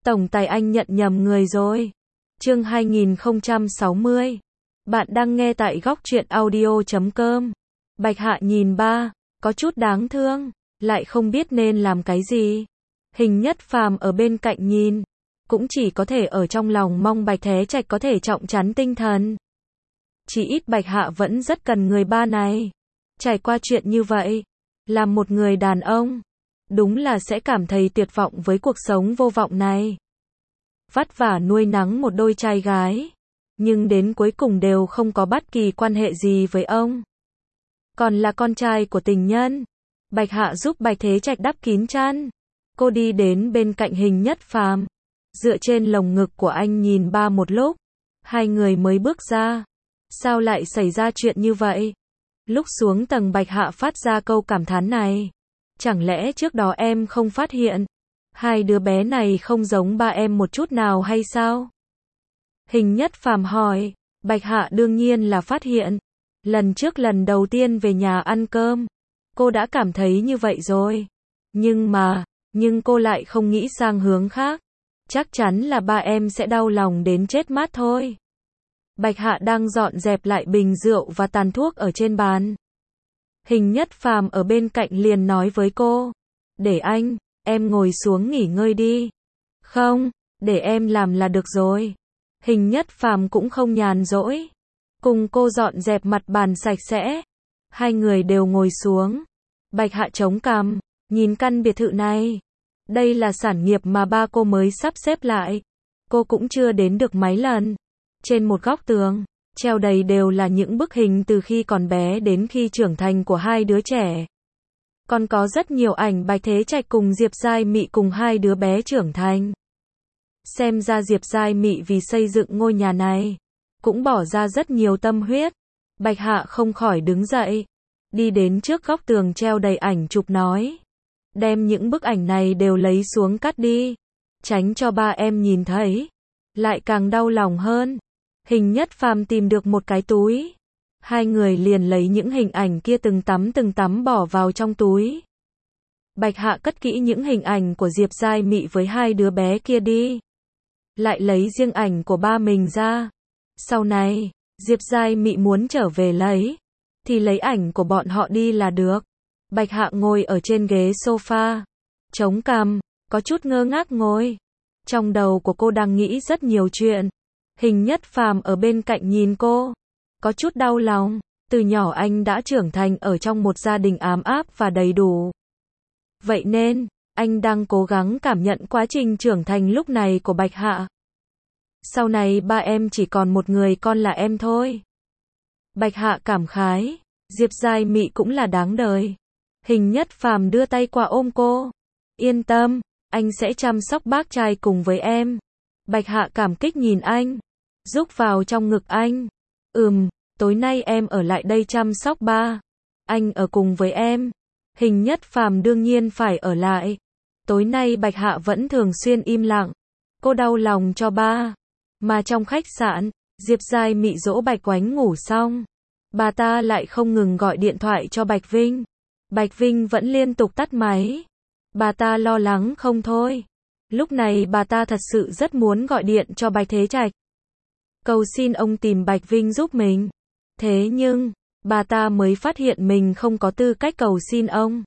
Tổng tài anh nhận nhầm người rồi. Chương 2060. Bạn đang nghe tại góc truyện audio.com. Bạch Hạ nhìn ba, có chút đáng thương, lại không biết nên làm cái gì. Hình Nhất Phàm ở bên cạnh nhìn, cũng chỉ có thể ở trong lòng mong Bạch Thế Trạch có thể trọng trấn tinh thần. Chỉ ít Bạch Hạ vẫn rất cần người ba này. Trải qua chuyện như vậy, làm một người đàn ông, đúng là sẽ cảm thấy tuyệt vọng với cuộc sống vô vọng này. Vất vả nuôi nấng một đôi trai gái, nhưng đến cuối cùng đều không có bất kỳ quan hệ gì với ông. Còn là con trai của tình nhân. Bạch Hạ giúp Bạch Thế Trạch đắp kín chăn. Cô đi đến bên cạnh Hình Nhất Phàm, dựa trên lồng ngực của anh nhìn ba một lúc. Hai người mới bước ra. Sao lại xảy ra chuyện như vậy? Lúc xuống tầng Bạch Hạ phát ra câu cảm thán này. Chẳng lẽ trước đó em không phát hiện? Hai đứa bé này không giống ba em một chút nào hay sao? Hình Nhất Phàm hỏi. Bạch Hạ đương nhiên là phát hiện. Lần trước lần đầu tiên về nhà ăn cơm, cô đã cảm thấy như vậy rồi. Nhưng cô lại không nghĩ sang hướng khác. Chắc chắn là ba em sẽ đau lòng đến chết mát thôi. Bạch Hạ đang dọn dẹp lại bình rượu và tàn thuốc ở trên bàn. Hình Nhất Phàm ở bên cạnh liền nói với cô. Để em ngồi xuống nghỉ ngơi đi. Không, để em làm là được rồi. Hình Nhất Phàm cũng không nhàn rỗi. Cùng cô dọn dẹp mặt bàn sạch sẽ. Hai người đều ngồi xuống. Bạch Hạ chống cằm, nhìn căn biệt thự này. Đây là sản nghiệp mà ba cô mới sắp xếp lại. Cô cũng chưa đến được mấy lần. Trên một góc tường, treo đầy đều là những bức hình từ khi còn bé đến khi trưởng thành của hai đứa trẻ. Còn có rất nhiều ảnh Bạch Thế Trạch cùng Diệp Giai Mị cùng hai đứa bé trưởng thành. Xem ra Diệp Giai Mị vì xây dựng ngôi nhà này, cũng bỏ ra rất nhiều tâm huyết. Bạch Hạ không khỏi đứng dậy, đi đến trước góc tường treo đầy ảnh chụp nói. Đem những bức ảnh này đều lấy xuống cắt đi. Tránh cho ba em nhìn thấy. Lại càng đau lòng hơn. Hình Nhất Phàm tìm được một cái túi. Hai người liền lấy những hình ảnh kia từng tấm bỏ vào trong túi. Bạch Hạ cất kỹ những hình ảnh của Diệp Giai Mị với hai đứa bé kia đi. Lại lấy riêng ảnh của ba mình ra. Sau này, Diệp Giai Mị muốn trở về lấy, thì lấy ảnh của bọn họ đi là được. Bạch Hạ ngồi ở trên ghế sofa, chống cằm, có chút ngơ ngác ngồi. Trong đầu của cô đang nghĩ rất nhiều chuyện. Hình Nhất Phàm ở bên cạnh nhìn cô, có chút đau lòng. Từ nhỏ anh đã trưởng thành ở trong một gia đình ấm áp và đầy đủ. Vậy nên, anh đang cố gắng cảm nhận quá trình trưởng thành lúc này của Bạch Hạ. Sau này ba em chỉ còn một người con là em thôi. Bạch Hạ cảm khái, Diệp Giai Mị cũng là đáng đời. Hình Nhất Phàm đưa tay qua ôm cô. Yên tâm, anh sẽ chăm sóc bác trai cùng với em. Bạch Hạ cảm kích nhìn anh, rúc vào trong ngực anh. Tối nay em ở lại đây chăm sóc ba. Anh ở cùng với em. Hình Nhất Phàm đương nhiên phải ở lại. Tối nay Bạch Hạ vẫn thường xuyên im lặng. Cô đau lòng cho ba. Mà trong khách sạn, Diệp Giai Mị dỗ Bạch Oánh ngủ xong, bà ta lại không ngừng gọi điện thoại cho Bạch Vinh. Bạch Vinh vẫn liên tục tắt máy. Bà ta lo lắng không thôi. Lúc này bà ta thật sự rất muốn gọi điện cho Bạch Thế Trạch, cầu xin ông tìm Bạch Vinh giúp mình. Thế nhưng, bà ta mới phát hiện mình không có tư cách cầu xin ông.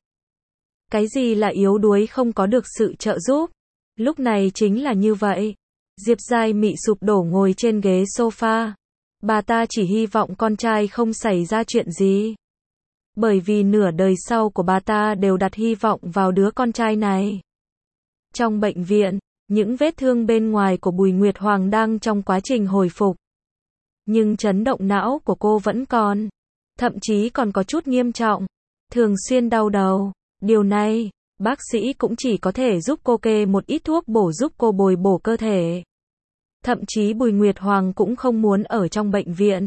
Cái gì là yếu đuối không có được sự trợ giúp. Lúc này chính là như vậy. Diệp Giai Mị sụp đổ ngồi trên ghế sofa. Bà ta chỉ hy vọng con trai không xảy ra chuyện gì. Bởi vì nửa đời sau của bà ta đều đặt hy vọng vào đứa con trai này. Trong bệnh viện, những vết thương bên ngoài của Bùi Nguyệt Hoàng đang trong quá trình hồi phục. Nhưng chấn động não của cô vẫn còn. Thậm chí còn có chút nghiêm trọng. Thường xuyên đau đầu. Điều này, bác sĩ cũng chỉ có thể giúp cô kê một ít thuốc bổ giúp cô bồi bổ cơ thể. Thậm chí Bùi Nguyệt Hoàng cũng không muốn ở trong bệnh viện.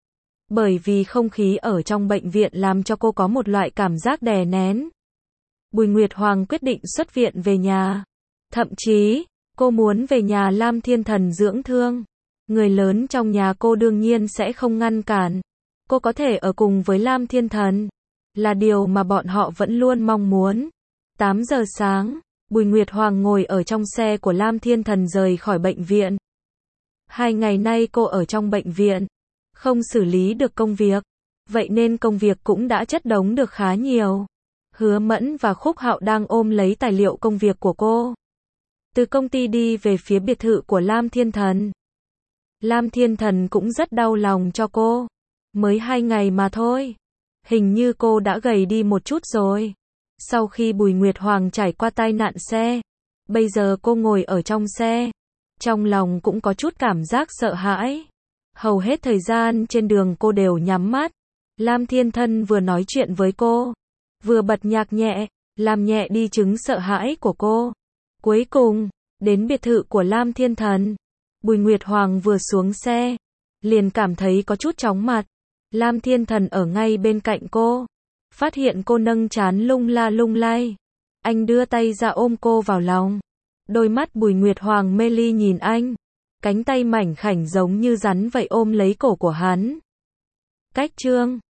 Bởi vì không khí ở trong bệnh viện làm cho cô có một loại cảm giác đè nén. Bùi Nguyệt Hoàng quyết định xuất viện về nhà. Thậm chí, cô muốn về nhà Lam Thiên Thần dưỡng thương. Người lớn trong nhà cô đương nhiên sẽ không ngăn cản. Cô có thể ở cùng với Lam Thiên Thần. Là điều mà bọn họ vẫn luôn mong muốn. 8 giờ sáng, Bùi Nguyệt Hoàng ngồi ở trong xe của Lam Thiên Thần rời khỏi bệnh viện. 2 ngày nay cô ở trong bệnh viện, không xử lý được công việc, vậy nên công việc cũng đã chất đống được khá nhiều. Hứa Mẫn và Khúc Hạo đang ôm lấy tài liệu công việc của cô. Từ công ty đi về phía biệt thự của Lam Thiên Thần. Lam Thiên Thần cũng rất đau lòng cho cô. Mới 2 ngày mà thôi. Hình như cô đã gầy đi một chút rồi. Sau khi Bùi Nguyệt Hoàng trải qua tai nạn xe, bây giờ cô ngồi ở trong xe. Trong lòng cũng có chút cảm giác sợ hãi. Hầu hết thời gian trên đường cô đều nhắm mắt. Lam Thiên Thần vừa nói chuyện với cô, vừa bật nhạc nhẹ, làm nhẹ đi chứng sợ hãi của cô. Cuối cùng, đến biệt thự của Lam Thiên Thần. Bùi Nguyệt Hoàng vừa xuống xe, liền cảm thấy có chút chóng mặt. Lam Thiên Thần ở ngay bên cạnh cô, phát hiện cô nâng trán lung la lung lay. Anh đưa tay ra ôm cô vào lòng. Đôi mắt Bùi Nguyệt Hoàng mê ly nhìn anh, cánh tay mảnh khảnh giống như rắn vậy ôm lấy cổ của hắn. Cách chương